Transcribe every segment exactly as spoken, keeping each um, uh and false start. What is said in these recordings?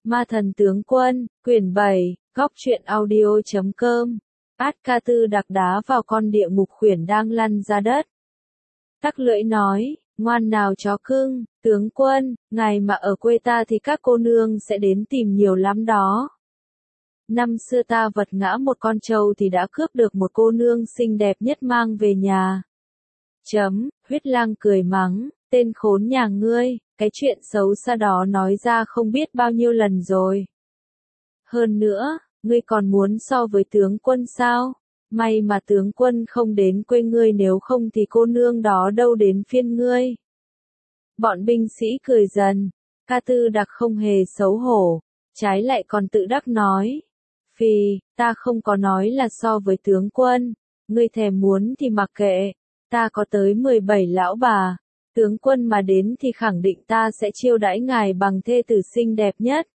Ma thần tướng quân, quyển bảy, góc truyện audio chấm com. Át ca tư đặc đá vào con địa ngục khuyển đang lăn ra đất. Tắc lưỡi nói, ngoan nào chó cưng, tướng quân, ngài mà ở quê ta thì các cô nương sẽ đến tìm nhiều lắm đó. Năm xưa ta vật ngã một con trâu thì đã cướp được một cô nương xinh đẹp nhất mang về nhà. Chấm, huyết lang cười mắng, tên khốn nhà ngươi, cái chuyện xấu xa đó nói ra không biết bao nhiêu lần rồi. Hơn nữa, ngươi còn muốn so với tướng quân sao? May mà tướng quân không đến quê ngươi, nếu không thì cô nương đó đâu đến phiên ngươi. Bọn binh sĩ cười dần, ca tư đặc không hề xấu hổ, trái lại còn tự đắc nói. Phì, ta không có nói là so với tướng quân, ngươi thèm muốn thì mặc kệ, ta có tới mười bảy lão bà, tướng quân mà đến thì khẳng định ta sẽ chiêu đãi ngài bằng thê tử xinh đẹp nhất.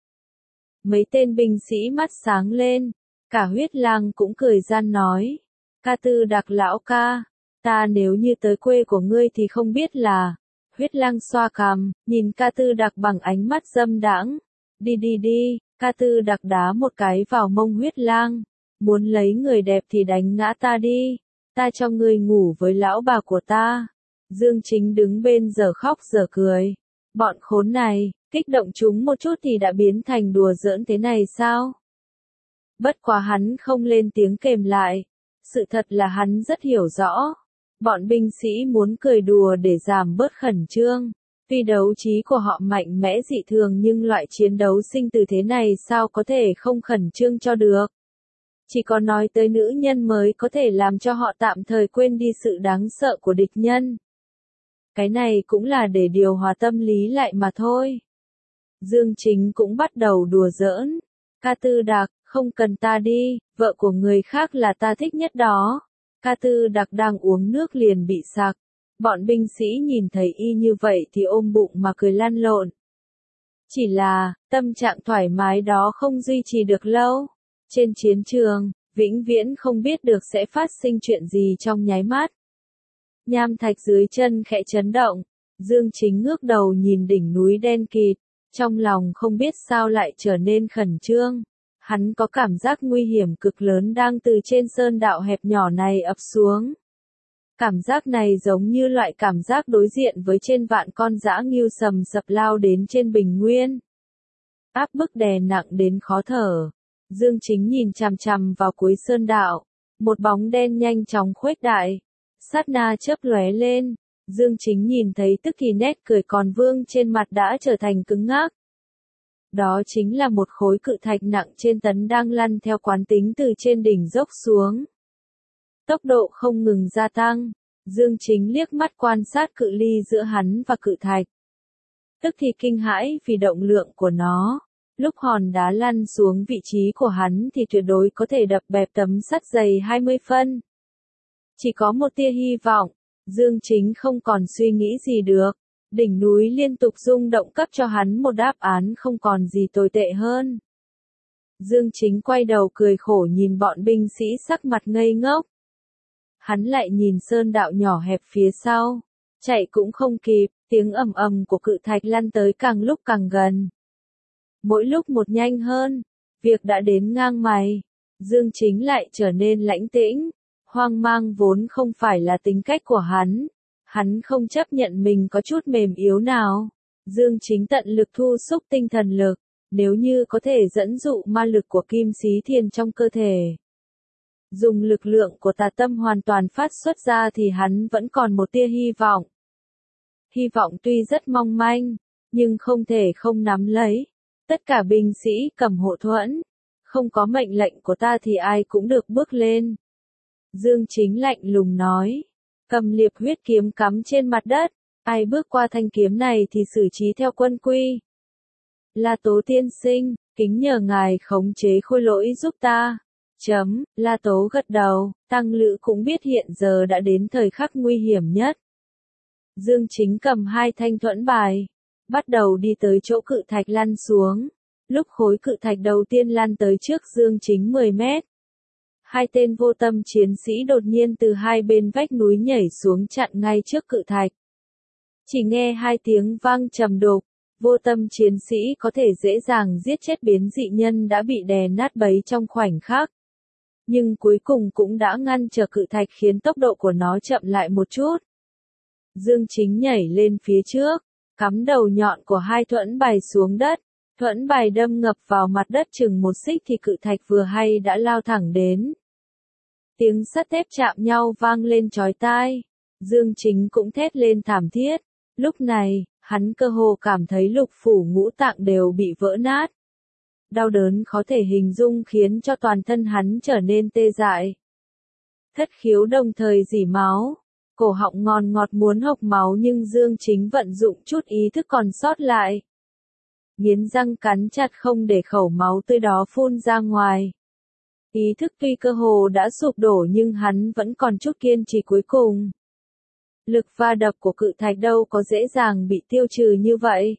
Mấy tên binh sĩ mắt sáng lên, cả huyết lang cũng cười gian nói, ca tư đặc lão ca, ta nếu như tới quê của ngươi thì không biết là, huyết lang xoa cằm, nhìn ca tư đặc bằng ánh mắt dâm đãng, đi đi đi, ca tư đặc đá một cái vào mông huyết lang, muốn lấy người đẹp thì đánh ngã ta đi, ta cho ngươi ngủ với lão bà của ta. Dương Chính đứng bên giờ khóc giờ cười, bọn khốn này, kích động chúng một chút thì đã biến thành đùa giỡn thế này sao? Bất quá hắn không lên tiếng kèm lại, sự thật là hắn rất hiểu rõ, bọn binh sĩ muốn cười đùa để giảm bớt khẩn trương, tuy đấu trí của họ mạnh mẽ dị thường nhưng loại chiến đấu sinh tử thế này sao có thể không khẩn trương cho được. Chỉ có nói tới nữ nhân mới có thể làm cho họ tạm thời quên đi sự đáng sợ của địch nhân. Cái này cũng là để điều hòa tâm lý lại mà thôi. Dương Chính cũng bắt đầu đùa giỡn. Ca tư đặc, không cần ta đi, vợ của người khác là ta thích nhất đó. Ca tư đặc đang uống nước liền bị sặc. Bọn binh sĩ nhìn thấy y như vậy thì ôm bụng mà cười lăn lộn. Chỉ là, tâm trạng thoải mái đó không duy trì được lâu. Trên chiến trường, vĩnh viễn không biết được sẽ phát sinh chuyện gì trong nháy mắt. Nham thạch dưới chân khẽ chấn động, Dương Chính ngước đầu nhìn đỉnh núi đen kịt, trong lòng không biết sao lại trở nên khẩn trương. Hắn có cảm giác nguy hiểm cực lớn đang từ trên sơn đạo hẹp nhỏ này ập xuống. Cảm giác này giống như loại cảm giác đối diện với trên vạn con dã ngưu sầm sập lao đến trên bình nguyên. Áp bức đè nặng đến khó thở. Dương Chính nhìn chằm chằm vào cuối sơn đạo, một bóng đen nhanh chóng khuếch đại. Sát na chớp lóe lên, Dương Chính nhìn thấy tức thì nét cười còn vương trên mặt đã trở thành cứng ngắc. Đó chính là một khối cự thạch nặng trên tấn đang lăn theo quán tính từ trên đỉnh dốc xuống. Tốc độ không ngừng gia tăng, Dương Chính liếc mắt quan sát cự ly giữa hắn và cự thạch. Tức thì kinh hãi vì động lượng của nó. Lúc hòn đá lăn xuống vị trí của hắn thì tuyệt đối có thể đập bẹp tấm sắt dày hai mươi phân. Chỉ có một tia hy vọng, Dương Chính không còn suy nghĩ gì được. Đỉnh núi liên tục rung động cấp cho hắn một đáp án không còn gì tồi tệ hơn. Dương Chính quay đầu cười khổ nhìn bọn binh sĩ sắc mặt ngây ngốc. Hắn lại nhìn sơn đạo nhỏ hẹp phía sau. Chạy cũng không kịp, tiếng ầm ầm của cự thạch lăn tới càng lúc càng gần. Mỗi lúc một nhanh hơn, việc đã đến ngang mày. Dương Chính lại trở nên lãnh tĩnh. Hoang mang vốn không phải là tính cách của hắn. Hắn không chấp nhận mình có chút mềm yếu nào. Dương Chính tận lực thu xúc tinh thần lực, nếu như có thể dẫn dụ ma lực của Kim Xí Thiên trong cơ thể. Dùng lực lượng của tà tâm hoàn toàn phát xuất ra thì hắn vẫn còn một tia hy vọng. Hy vọng tuy rất mong manh, nhưng không thể không nắm lấy. Tất cả binh sĩ cầm hộ thuẫn. Không có mệnh lệnh của ta thì ai cũng được bước lên. Dương Chính lạnh lùng nói. Cầm liệp huyết kiếm cắm trên mặt đất, ai bước qua thanh kiếm này thì xử trí theo quân quy. La Tố tiên sinh, kính nhờ ngài khống chế khôi lỗi giúp ta. Chấm, La Tố gật đầu, Tăng Lữ cũng biết hiện giờ đã đến thời khắc nguy hiểm nhất. Dương Chính cầm hai thanh thuẫn bài, bắt đầu đi tới chỗ cự thạch lăn xuống. Lúc khối cự thạch đầu tiên lăn tới trước Dương Chính mười mét. Hai tên vô tâm chiến sĩ đột nhiên từ hai bên vách núi nhảy xuống chặn ngay trước cự thạch. Chỉ nghe hai tiếng vang trầm đục, Vô tâm chiến sĩ có thể dễ dàng giết chết biến dị nhân đã bị đè nát bấy trong khoảnh khắc. Nhưng cuối cùng cũng đã ngăn trở cự thạch khiến tốc độ của nó chậm lại một chút. Dương Chính nhảy lên phía trước, cắm đầu nhọn của hai thuẫn bài xuống đất. Thuẫn bài đâm ngập vào mặt đất chừng một xích thì cự thạch vừa hay đã lao thẳng đến. Tiếng sắt thép chạm nhau vang lên chói tai. Dương Chính cũng thét lên thảm thiết. Lúc này, hắn cơ hồ cảm thấy lục phủ ngũ tạng đều bị vỡ nát. Đau đớn khó thể hình dung khiến cho toàn thân hắn trở nên tê dại. Thất khiếu đồng thời rỉ máu. Cổ họng ngòn ngọt muốn hộc máu nhưng Dương Chính vận dụng chút ý thức còn sót lại. Nghiến răng cắn chặt không để khẩu máu tươi đó phun ra ngoài. Ý thức tuy cơ hồ đã sụp đổ nhưng hắn vẫn còn chút kiên trì cuối cùng. Lực va đập của cự thạch đâu có dễ dàng bị tiêu trừ như vậy.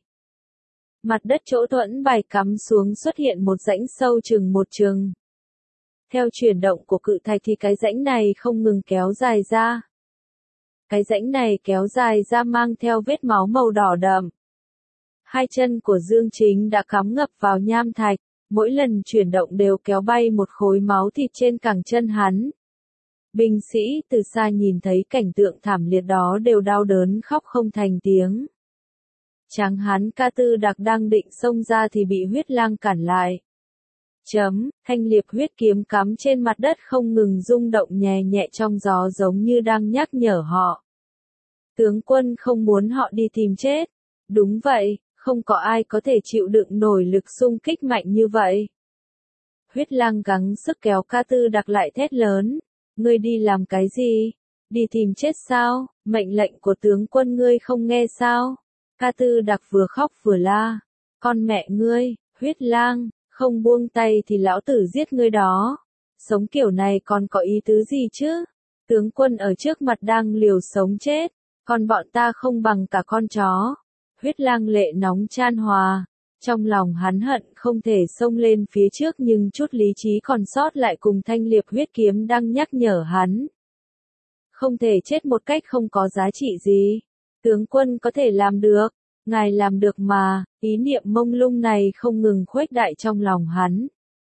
Mặt đất chỗ thuẫn bài cắm xuống xuất hiện một rãnh sâu chừng một chừng. Theo chuyển động của cự thạch thì cái rãnh này không ngừng kéo dài ra. Cái rãnh này kéo dài ra mang theo vết máu màu đỏ đậm. Hai chân của Dương Chính đã cắm ngập vào nham thạch, mỗi lần chuyển động đều kéo bay một khối máu thịt trên cẳng chân hắn. Binh sĩ từ xa nhìn thấy cảnh tượng thảm liệt đó đều đau đớn khóc không thành tiếng. Tráng hán Ca Tư Đặc đang định xông ra thì bị huyết lang cản lại. Chấm, thanh liệp huyết kiếm cắm trên mặt đất không ngừng rung động nhẹ nhẹ trong gió giống như đang nhắc nhở họ. Tướng quân không muốn họ đi tìm chết. Đúng vậy, không có ai có thể chịu đựng nổi lực xung kích mạnh như vậy. Huyết lang gắng sức kéo Ca Tư Đặc lại thét lớn. Ngươi đi làm cái gì? Đi tìm chết sao? Mệnh lệnh của tướng quân ngươi không nghe sao? Ca Tư Đặc vừa khóc vừa la. Con mẹ ngươi, huyết lang, không buông tay thì lão tử giết ngươi đó. Sống kiểu này còn có ý tứ gì chứ? Tướng quân ở trước mặt đang liều sống chết, còn bọn ta không bằng cả con chó. Huyết lang lệ nóng chan hòa. Trong lòng hắn hận không thể xông lên phía trước nhưng chút lý trí còn sót lại cùng thanh liệp huyết kiếm đang nhắc nhở hắn. Không thể chết một cách không có giá trị gì. Tướng quân có thể làm được. Ngài làm được mà, ý niệm mông lung này không ngừng khuếch đại trong lòng hắn.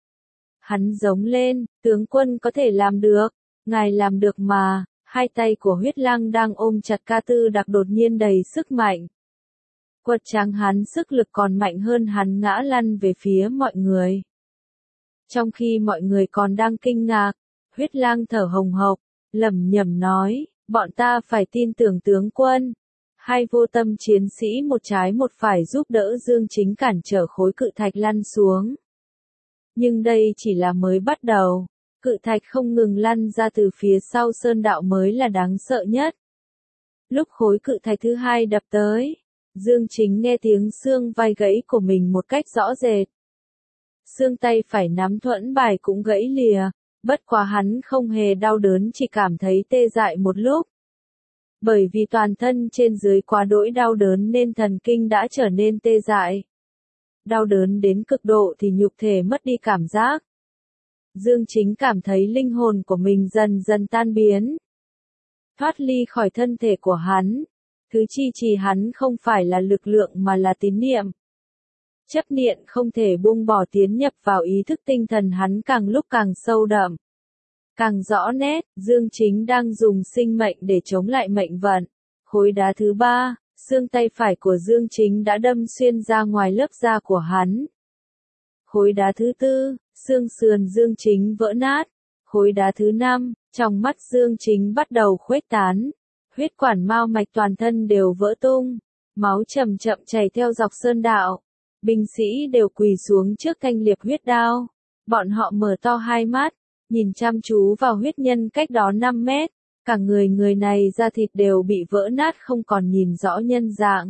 Hắn giống lên, tướng quân có thể làm được. Ngài làm được mà, hai tay của huyết lang đang ôm chặt Ca Tư Đặc đột nhiên đầy sức mạnh. Quật tráng hắn sức lực còn mạnh hơn hắn ngã lăn về phía mọi người. Trong khi mọi người còn đang kinh ngạc, huyết lang thở hồng hộc, lẩm nhẩm nói, bọn ta phải tin tưởng tướng quân. Hai vô tâm chiến sĩ một trái một phải giúp đỡ Dương Chính cản trở khối cự thạch lăn xuống. Nhưng đây chỉ là mới bắt đầu, cự thạch không ngừng lăn ra từ phía sau sơn đạo mới là đáng sợ nhất. Lúc khối cự thạch thứ hai đập tới, Dương Chính nghe tiếng xương vai gãy của mình một cách rõ rệt. Xương tay phải nắm thuẫn bài cũng gãy lìa, bất quá hắn không hề đau đớn chỉ cảm thấy tê dại một lúc. Bởi vì toàn thân trên dưới quá đỗi đau đớn nên thần kinh đã trở nên tê dại. Đau đớn đến cực độ thì nhục thể mất đi cảm giác. Dương Chính cảm thấy linh hồn của mình dần dần tan biến. Thoát ly khỏi thân thể của hắn. Thứ chi trì hắn không phải là lực lượng mà là tín niệm. Chấp niệm không thể buông bỏ tiến nhập vào ý thức tinh thần hắn càng lúc càng sâu đậm. Càng rõ nét, Dương Chính đang dùng sinh mệnh để chống lại mệnh vận. Khối đá thứ ba, xương tay phải của Dương Chính đã đâm xuyên ra ngoài lớp da của hắn. Khối đá thứ tư, xương sườn Dương Chính vỡ nát. Khối đá thứ năm, trong mắt Dương Chính bắt đầu khuếch tán. Huyết quản mao mạch toàn thân đều vỡ tung. Máu chậm chậm chảy theo dọc sơn đạo. Binh sĩ đều quỳ xuống trước thanh liệp huyết đao. Bọn họ mở to hai mắt, nhìn chăm chú vào huyết nhân cách đó năm mét. Cả người người này da thịt đều bị vỡ nát không còn nhìn rõ nhân dạng.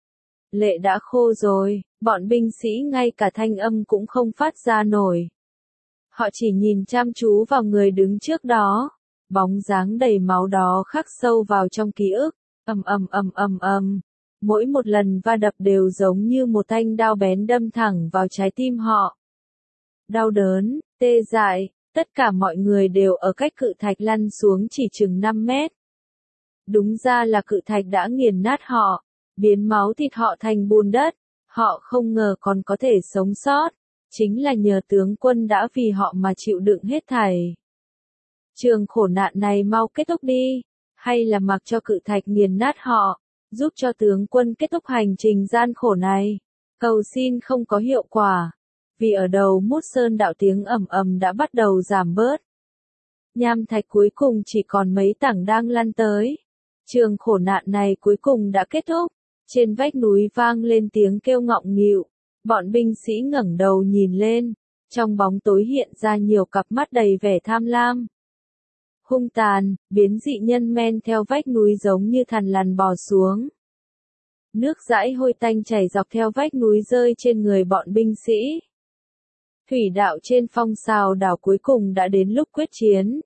Lệ đã khô rồi, bọn binh sĩ ngay cả thanh âm cũng không phát ra nổi. Họ chỉ nhìn chăm chú vào người đứng trước đó. Bóng dáng đầy máu đó khắc sâu vào trong ký ức, ầm ầm ầm ầm ầm. Mỗi một lần va đập đều giống như một thanh đao bén đâm thẳng vào trái tim họ. Đau đớn, tê dại, tất cả mọi người đều ở cách cự thạch lăn xuống chỉ chừng năm mét. Đúng ra là cự thạch đã nghiền nát họ, biến máu thịt họ thành bùn đất. Họ không ngờ còn có thể sống sót, chính là nhờ tướng quân đã vì họ mà chịu đựng hết thảy. Trường khổ nạn này mau kết thúc đi, hay là mặc cho cự thạch nghiền nát họ, giúp cho tướng quân kết thúc hành trình gian khổ này. Cầu xin không có hiệu quả, vì ở đầu Mút Sơn đạo tiếng ầm ầm đã bắt đầu giảm bớt. Nham thạch cuối cùng chỉ còn mấy tảng đang lăn tới. Trường khổ nạn này cuối cùng đã kết thúc. Trên vách núi vang lên tiếng kêu ngọng nghịu. Bọn binh sĩ ngẩng đầu nhìn lên. Trong bóng tối hiện ra nhiều cặp mắt đầy vẻ tham lam. Hung tàn, biến dị nhân men theo vách núi giống như thằn lằn bò xuống. Nước dãi hôi tanh chảy dọc theo vách núi rơi trên người bọn binh sĩ. Thủy đạo trên phong sào đảo cuối cùng đã đến lúc quyết chiến.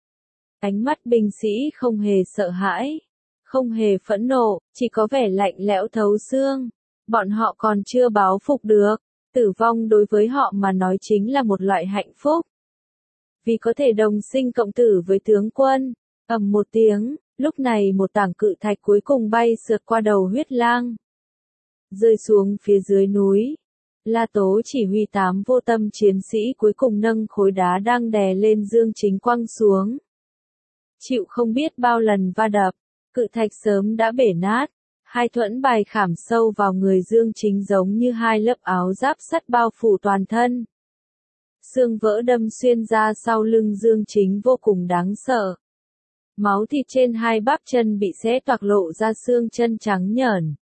Ánh mắt binh sĩ không hề sợ hãi, không hề phẫn nộ, chỉ có vẻ lạnh lẽo thấu xương. Bọn họ còn chưa báo phục được, tử vong đối với họ mà nói chính là một loại hạnh phúc. Vì có thể đồng sinh cộng tử với tướng quân. Ầm một tiếng, lúc này một tảng cự thạch cuối cùng bay sượt qua đầu Huyết Lang, rơi xuống phía dưới núi. La Tố chỉ huy tám vô tâm chiến sĩ cuối cùng nâng khối đá đang đè lên Dương Chính quăng xuống. Chịu không biết bao lần va đập, cự thạch sớm đã bể nát. Hai thuẫn bài khảm sâu vào người Dương Chính giống như hai lớp áo giáp sắt bao phủ toàn thân. Xương vỡ đâm xuyên ra sau lưng Dương Chính vô cùng đáng sợ. Máu thịt trên hai bắp chân bị xé toạc lộ ra xương chân trắng nhởn.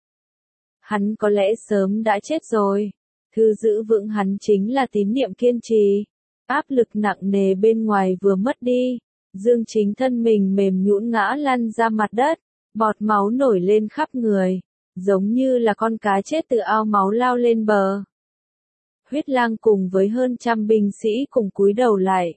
Hắn có lẽ sớm đã chết rồi. Thứ giữ vững hắn chính là tín niệm kiên trì. Áp lực nặng nề bên ngoài vừa mất đi. Dương Chính thân mình mềm nhũn ngã lăn ra mặt đất. Bọt máu nổi lên khắp người. Giống như là con cá chết từ ao máu lao lên bờ. Huyết Lang cùng với hơn trăm binh sĩ cùng cúi đầu lại.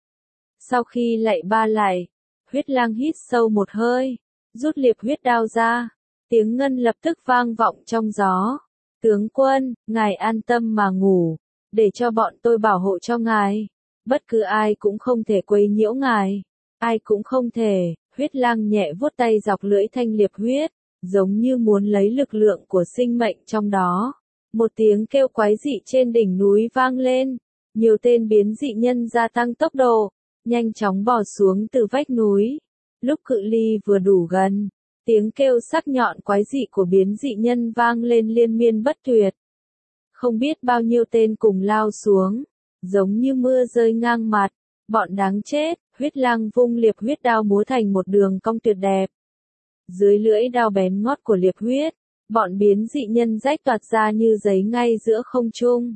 Sau khi lạy ba lại, Huyết Lang hít sâu một hơi, rút liệp huyết đao ra. Tiếng ngân lập tức vang vọng trong gió. Tướng quân, ngài an tâm mà ngủ, để cho bọn tôi bảo hộ cho ngài. Bất cứ ai cũng không thể quấy nhiễu ngài. Ai cũng không thể. Huyết Lang nhẹ vuốt tay dọc lưỡi thanh liệp huyết, giống như muốn lấy lực lượng của sinh mệnh trong đó. Một tiếng kêu quái dị trên đỉnh núi vang lên. Nhiều tên biến dị nhân gia tăng tốc độ, nhanh chóng bò xuống từ vách núi. Lúc cự ly vừa đủ gần, tiếng kêu sắc nhọn quái dị của biến dị nhân vang lên liên miên bất tuyệt. Không biết bao nhiêu tên cùng lao xuống, giống như mưa rơi ngang mặt. Bọn đáng chết. Huyết Lang vung liệp huyết đao múa thành một đường cong tuyệt đẹp. Dưới lưỡi đao bén ngót của liệp huyết, bọn biến dị nhân rách toạc ra như giấy ngay giữa không trung.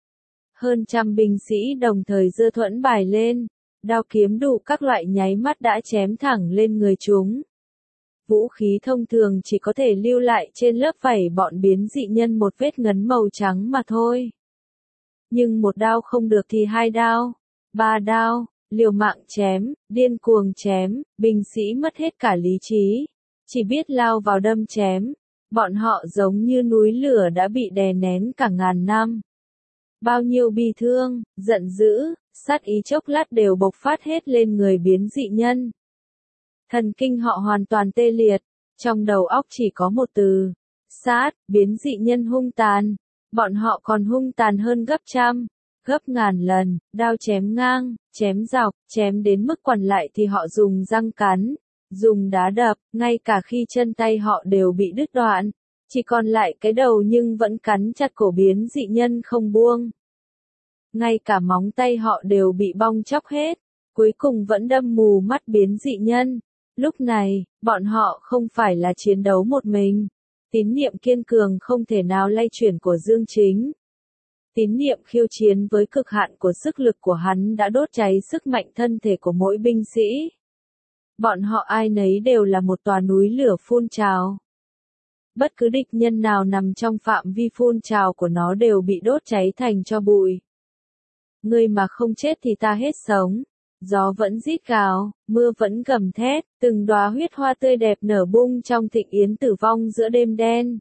Hơn trăm binh sĩ đồng thời giơ thuẫn bài lên, đao kiếm đủ các loại nháy mắt đã chém thẳng lên người chúng. Vũ khí thông thường chỉ có thể lưu lại trên lớp vảy bọn biến dị nhân một vết ngấn màu trắng mà thôi. Nhưng một đao không được thì hai đao, ba đao. Liều mạng chém, điên cuồng chém, binh sĩ mất hết cả lý trí, chỉ biết lao vào đâm chém. Bọn họ giống như núi lửa đã bị đè nén cả ngàn năm. Bao nhiêu bi thương, giận dữ, sát ý chốc lát đều bộc phát hết lên người biến dị nhân. Thần kinh họ hoàn toàn tê liệt, trong đầu óc chỉ có một từ, sát. Biến dị nhân hung tàn, bọn họ còn hung tàn hơn gấp trăm, gấp ngàn lần. Đao chém ngang, chém dọc, chém đến mức còn lại thì họ dùng răng cắn, dùng đá đập, ngay cả khi chân tay họ đều bị đứt đoạn, chỉ còn lại cái đầu nhưng vẫn cắn chặt cổ biến dị nhân không buông. Ngay cả móng tay họ đều bị bong chóc hết, cuối cùng vẫn đâm mù mắt biến dị nhân. Lúc này, bọn họ không phải là chiến đấu một mình. Tín niệm kiên cường không thể nào lay chuyển của Dương Chính. Tín niệm khiêu chiến với cực hạn của sức lực của hắn đã đốt cháy sức mạnh thân thể của mỗi binh sĩ. Bọn họ ai nấy đều là một tòa núi lửa phun trào. Bất cứ địch nhân nào nằm trong phạm vi phun trào của nó đều bị đốt cháy thành tro bụi. Ngươi mà không chết thì ta hết sống. Gió vẫn rít gào, mưa vẫn gầm thét, từng đóa huyết hoa tươi đẹp nở bung trong thịnh yến tử vong giữa đêm đen.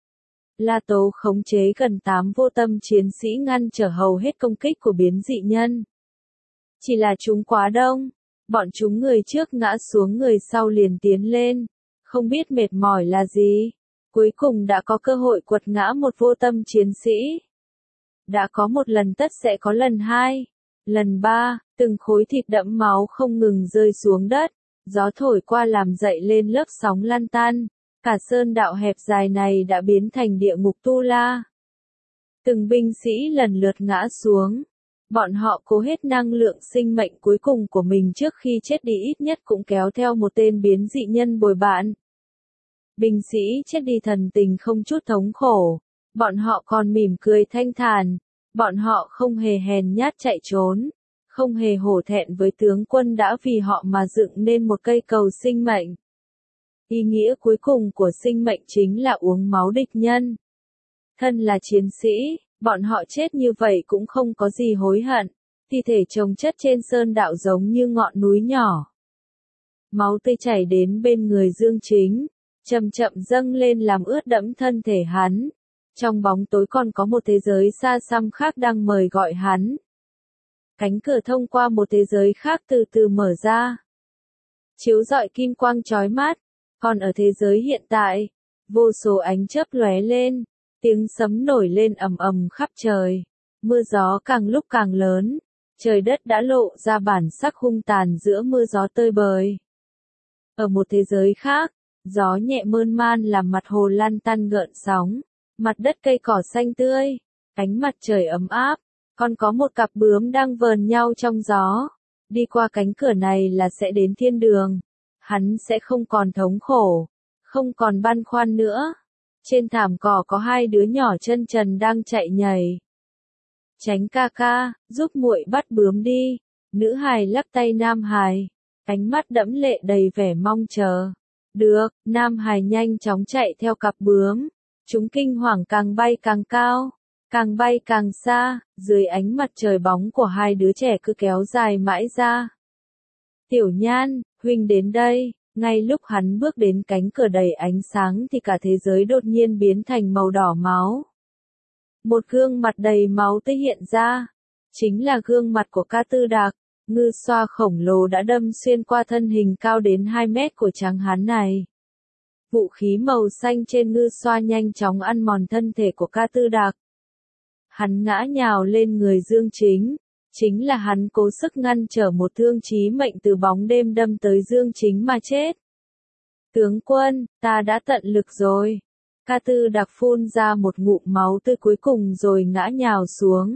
La Tố khống chế gần tám vô tâm chiến sĩ ngăn trở hầu hết công kích của biến dị nhân. Chỉ là chúng quá đông, bọn chúng người trước ngã xuống người sau liền tiến lên, không biết mệt mỏi là gì. Cuối cùng đã có cơ hội quật ngã một vô tâm chiến sĩ. Đã có một lần tất sẽ có lần hai, lần ba, từng khối thịt đẫm máu không ngừng rơi xuống đất, gió thổi qua làm dậy lên lớp sóng lan tan, cả sơn đạo hẹp dài này đã biến thành địa ngục tu la. Từng binh sĩ lần lượt ngã xuống, bọn họ cố hết năng lượng sinh mệnh cuối cùng của mình trước khi chết đi, ít nhất cũng kéo theo một tên biến dị nhân bồi bạn. Binh sĩ chết đi thần tình không chút thống khổ, bọn họ còn mỉm cười thanh thản, bọn họ không hề hèn nhát chạy trốn, không hề hổ thẹn với tướng quân đã vì họ mà dựng nên một cây cầu sinh mệnh. Ý nghĩa cuối cùng của sinh mệnh chính là uống máu địch nhân. Thân là chiến sĩ, bọn họ chết như vậy cũng không có gì hối hận, thi thể chồng chất trên sơn đạo giống như ngọn núi nhỏ. Máu tươi chảy đến bên người Dương Chính, chậm chậm dâng lên làm ướt đẫm thân thể hắn. Trong bóng tối còn có một thế giới xa xăm khác đang mời gọi hắn. Cánh cửa thông qua một thế giới khác từ từ mở ra. Chiếu rọi kim quang chói mắt, còn ở thế giới hiện tại, vô số ánh chớp lóe lên, tiếng sấm nổi lên ầm ầm khắp trời, mưa gió càng lúc càng lớn, trời đất đã lộ ra bản sắc hung tàn giữa mưa gió tơi bời. Ở một thế giới khác, gió nhẹ mơn man làm mặt hồ lăn tăn gợn sóng, mặt đất cây cỏ xanh tươi, ánh mặt trời ấm áp, còn có một cặp bướm đang vờn nhau trong gió. Đi qua cánh cửa này là sẽ đến thiên đường. Hắn sẽ không còn thống khổ, không còn băn khoăn nữa. Trên thảm cỏ có hai đứa nhỏ chân trần đang chạy nhảy. Tránh ca ca, giúp muội bắt bướm đi. Nữ hài lắc tay nam hài, ánh mắt đẫm lệ đầy vẻ mong chờ. Được, nam hài nhanh chóng chạy theo cặp bướm. Chúng kinh hoàng càng bay càng cao, càng bay càng xa, dưới ánh mặt trời bóng của hai đứa trẻ cứ kéo dài mãi ra. Tiểu Nhan, huynh đến đây. Ngay lúc hắn bước đến cánh cửa đầy ánh sáng thì cả thế giới đột nhiên biến thành màu đỏ máu. Một gương mặt đầy máu tươi hiện ra, chính là gương mặt của Ca Tư Đạc. Ngư xoa khổng lồ đã đâm xuyên qua thân hình cao đến hai mét của tráng hán này. Vũ khí màu xanh trên ngư xoa nhanh chóng ăn mòn thân thể của Ca Tư Đạc. Hắn ngã nhào lên người Dương Chính, chính là hắn cố sức ngăn trở một thương chí mệnh từ bóng đêm đâm tới Dương Chính mà chết. Tướng quân, ta đã tận lực rồi. Ca Tư Đạc phun ra một ngụm máu tươi cuối cùng rồi ngã nhào xuống.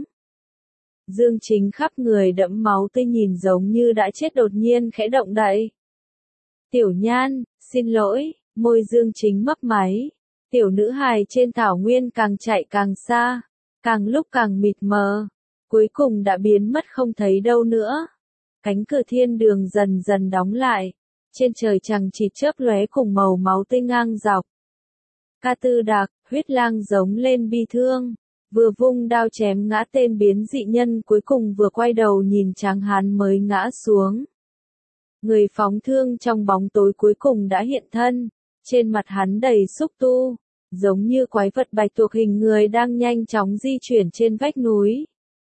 Dương Chính khắp người đẫm máu tươi nhìn giống như đã chết đột nhiên khẽ động đậy. Tiểu Nhan, xin lỗi, môi Dương Chính mấp máy. Tiểu nữ hài trên thảo nguyên càng chạy càng xa, càng lúc càng mịt mờ, cuối cùng đã biến mất không thấy đâu nữa. Cánh cửa thiên đường dần dần đóng lại, trên trời chằng chịt chớp lóe cùng màu máu tươi ngang dọc. Ca Tư Đạc, huyết lang giống lên bi thương, vừa vung đao chém ngã tên biến dị nhân cuối cùng vừa quay đầu nhìn tráng hán mới ngã xuống. Người phóng thương trong bóng tối cuối cùng đã hiện thân, trên mặt hắn đầy xúc tu, giống như quái vật bạch tuộc hình người đang nhanh chóng di chuyển trên vách núi.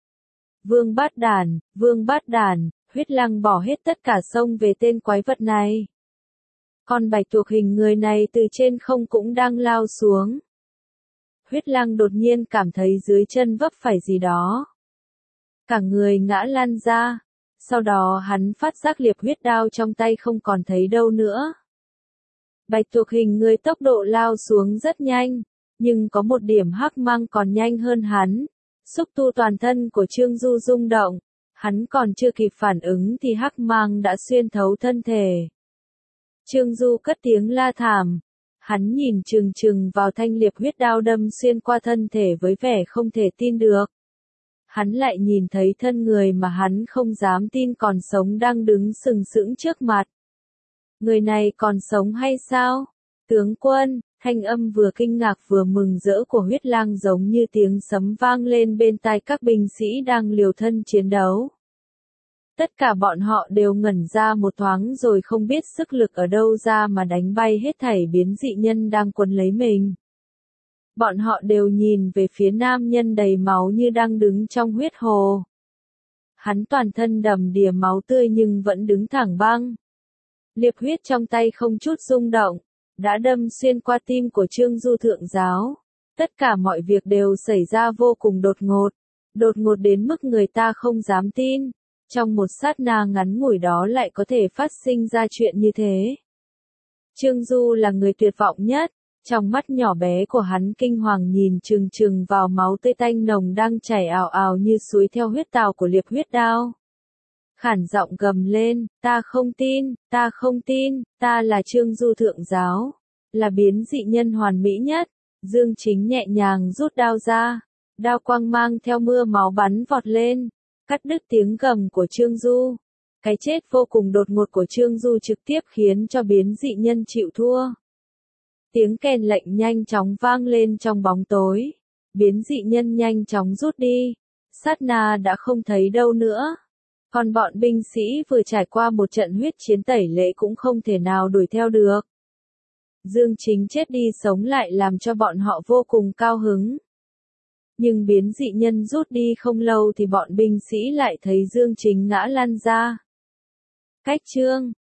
Vương Bát Đản, Vương Bát Đản, huyết lang bỏ hết tất cả xông về tên quái vật này. Con bạch tuộc hình người này từ trên không cũng đang lao xuống. Huyết lang đột nhiên cảm thấy dưới chân vấp phải gì đó. Cả người ngã lăn ra, sau đó hắn phát giác liệp huyết đao trong tay không còn thấy đâu nữa. Bạch tuộc hình người tốc độ lao xuống rất nhanh, nhưng có một điểm hắc mang còn nhanh hơn hắn. Xúc tu toàn thân của Trương Du rung động, hắn còn chưa kịp phản ứng thì hắc mang đã xuyên thấu thân thể. Trương Du cất tiếng la thảm, hắn nhìn chừng chừng vào thanh liệp huyết đao đâm xuyên qua thân thể với vẻ không thể tin được. Hắn lại nhìn thấy thân người mà hắn không dám tin còn sống đang đứng sừng sững trước mặt. Người này còn sống hay sao? Tướng quân, thanh âm vừa kinh ngạc vừa mừng rỡ của huyết lang giống như tiếng sấm vang lên bên tai các binh sĩ đang liều thân chiến đấu. Tất cả bọn họ đều ngẩn ra một thoáng rồi không biết sức lực ở đâu ra mà đánh bay hết thảy biến dị nhân đang quấn lấy mình. Bọn họ đều nhìn về phía nam nhân đầy máu như đang đứng trong huyết hồ. Hắn toàn thân đầm đìa máu tươi nhưng vẫn đứng thẳng băng. Liệp huyết trong tay không chút rung động, đã đâm xuyên qua tim của Trương Du thượng giáo. Tất cả mọi việc đều xảy ra vô cùng đột ngột, đột ngột đến mức người ta không dám tin. Trong một sát na ngắn ngủi đó lại có thể phát sinh ra chuyện như thế. Trương Du là người tuyệt vọng nhất, trong mắt nhỏ bé của hắn kinh hoàng nhìn chừng chừng vào máu tươi tanh nồng đang chảy ào ào như suối theo huyết tào của liệp huyết đao. Khản giọng gầm lên, ta không tin, ta không tin, ta là Trương Du thượng giáo, là biến dị nhân hoàn mỹ nhất. Dương Chính nhẹ nhàng rút đao ra, đao quang mang theo mưa máu bắn vọt lên, cắt đứt tiếng gầm của Trương Du. Cái chết vô cùng đột ngột của Trương Du trực tiếp khiến cho biến dị nhân chịu thua. Tiếng kèn lệnh nhanh chóng vang lên trong bóng tối, biến dị nhân nhanh chóng rút đi, sát na đã không thấy đâu nữa. Còn bọn binh sĩ vừa trải qua một trận huyết chiến tẩy lễ cũng không thể nào đuổi theo được. Dương Chính chết đi sống lại làm cho bọn họ vô cùng cao hứng. Nhưng biến dị nhân rút đi không lâu thì bọn binh sĩ lại thấy Dương Chính ngã lăn ra. Cách chương